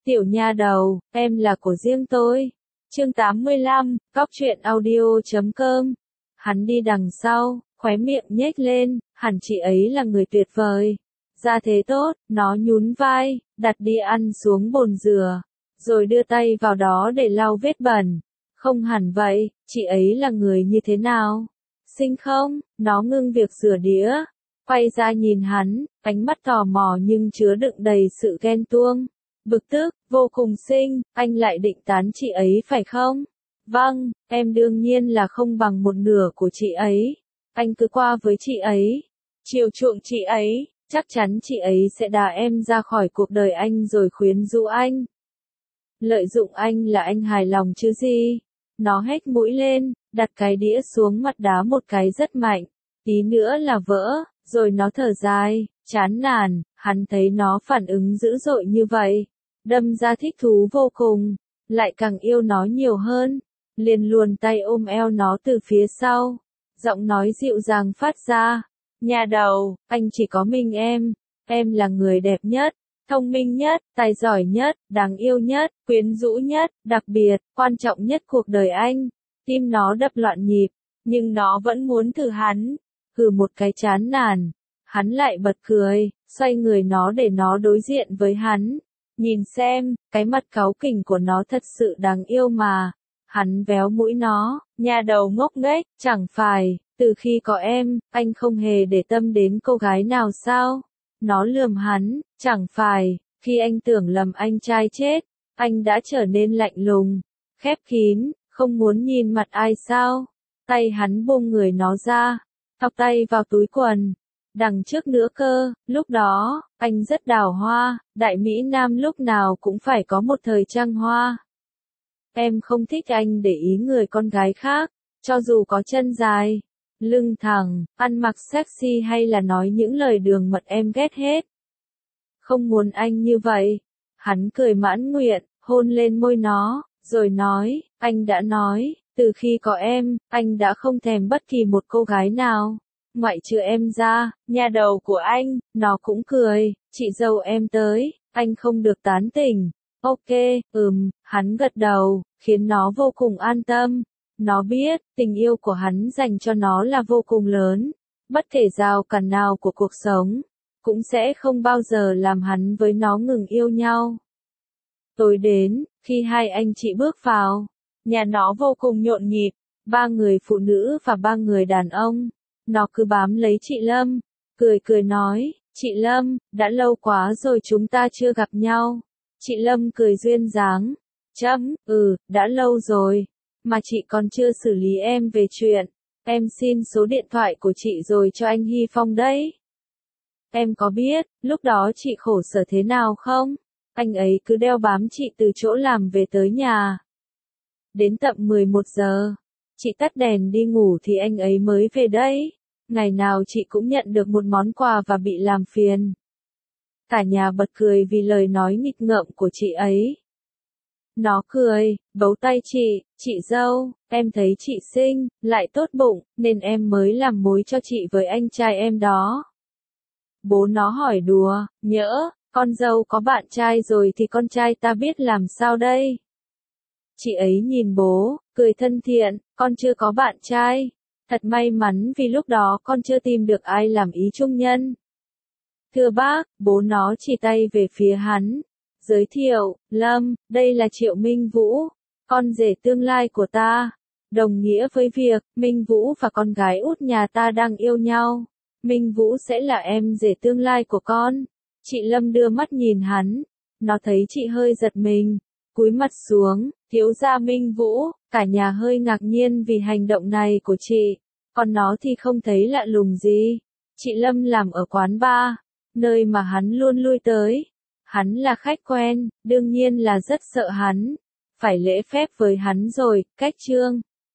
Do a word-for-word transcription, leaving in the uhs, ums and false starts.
Tiểu nha đầu, em là của riêng tôi. Chương tám mươi lăm, góc truyện audio chấm com. Hắn đi đằng sau, khóe miệng nhếch lên, hẳn chị ấy là người tuyệt vời. Ra thế tốt, nó nhún vai, đặt đi ăn xuống bồn rửa, rồi đưa tay vào đó để lau vết bẩn. Không hẳn vậy, chị ấy là người như thế nào? Xinh không? Nó ngưng việc rửa đĩa, quay ra nhìn hắn, ánh mắt tò mò nhưng chứa đựng đầy sự ghen tuông. Bực tức, vô cùng xinh, anh lại định tán chị ấy phải không? Vâng, em đương nhiên là không bằng một nửa của chị ấy. Anh cứ qua với chị ấy, chiều chuộng chị ấy, chắc chắn chị ấy sẽ đá em ra khỏi cuộc đời anh rồi khuyến rũ anh. Lợi dụng anh là anh hài lòng chứ gì? Nó hét mũi lên, đặt cái đĩa xuống mặt đá một cái rất mạnh, tí nữa là vỡ, rồi nó thở dài, chán nản, hắn thấy nó phản ứng dữ dội như vậy. Đâm ra thích thú vô cùng, lại càng yêu nó nhiều hơn, liền luồn tay ôm eo nó từ phía sau, giọng nói dịu dàng phát ra, nhà đầu, anh chỉ có mình em, em là người đẹp nhất, thông minh nhất, tài giỏi nhất, đáng yêu nhất, quyến rũ nhất, đặc biệt, quan trọng nhất cuộc đời anh. Tim nó đập loạn nhịp, nhưng nó vẫn muốn thử hắn, hừ một cái chán nản, hắn lại bật cười, xoay người nó để nó đối diện với hắn. Nhìn xem, cái mặt cáu kỉnh của nó thật sự đáng yêu mà. Hắn véo mũi nó, nhà đầu ngốc nghếch, chẳng phải, từ khi có em, anh không hề để tâm đến cô gái nào sao? Nó lườm hắn, chẳng phải, khi anh tưởng lầm anh trai chết, anh đã trở nên lạnh lùng, khép kín, không muốn nhìn mặt ai sao? Tay hắn buông người nó ra, thọc tay vào túi quần. Đằng trước nữa cơ, lúc đó, anh rất đào hoa, đại Mỹ Nam lúc nào cũng phải có một thời trăng hoa. Em không thích anh để ý người con gái khác, cho dù có chân dài, lưng thẳng, ăn mặc sexy hay là nói những lời đường mật em ghét hết. Không muốn anh như vậy. Hắn cười mãn nguyện, hôn lên môi nó, rồi nói, anh đã nói, từ khi có em, anh đã không thèm bất kỳ một cô gái nào. Ngoại trừ em ra, nhà đầu của anh, nó cũng cười, chị dâu em tới, anh không được tán tỉnh. Ok, ừm, hắn gật đầu, khiến nó vô cùng an tâm. Nó biết, tình yêu của hắn dành cho nó là vô cùng lớn, bất kể rào cản nào của cuộc sống, cũng sẽ không bao giờ làm hắn với nó ngừng yêu nhau. Tối đến, khi hai anh chị bước vào, nhà nó vô cùng nhộn nhịp, ba người phụ nữ và ba người đàn ông. Nó cứ bám lấy chị Lâm, cười cười nói, chị Lâm, đã lâu quá rồi chúng ta chưa gặp nhau. Chị Lâm cười duyên dáng, chấm, ừ, đã lâu rồi, mà chị còn chưa xử lý em về chuyện, em xin số điện thoại của chị rồi cho anh Hy Phong đấy. Em có biết, lúc đó chị khổ sở thế nào không? Anh ấy cứ đeo bám chị từ chỗ làm về tới nhà. Đến tận mười một giờ. Chị tắt đèn đi ngủ thì anh ấy mới về đấy. Ngày nào chị cũng nhận được một món quà và bị làm phiền. Cả nhà bật cười vì lời nói nghịch ngợm của chị ấy. Nó cười, bấu tay chị, chị dâu, em thấy chị xinh, lại tốt bụng, nên em mới làm mối cho chị với anh trai em đó. Bố nó hỏi đùa, nhỡ, con dâu có bạn trai rồi thì con trai ta biết làm sao đây? Chị ấy nhìn bố, cười thân thiện, con chưa có bạn trai. Thật may mắn vì lúc đó con chưa tìm được ai làm ý trung nhân. Thưa bác, bố nó chỉ tay về phía hắn. Giới thiệu, Lâm, đây là Triệu Minh Vũ, con rể tương lai của ta. Đồng nghĩa với việc, Minh Vũ và con gái út nhà ta đang yêu nhau. Minh Vũ sẽ là em rể tương lai của con. Chị Lâm đưa mắt nhìn hắn. Nó thấy chị hơi giật mình. Cúi mặt xuống, thiếu gia Minh Vũ, cả nhà hơi ngạc nhiên vì hành động này của chị, còn nó thì không thấy lạ lùng gì. Chị Lâm làm ở quán bar, nơi mà hắn luôn lui tới. Hắn là khách quen, đương nhiên là rất sợ hắn, phải lễ phép với hắn rồi, cách chương.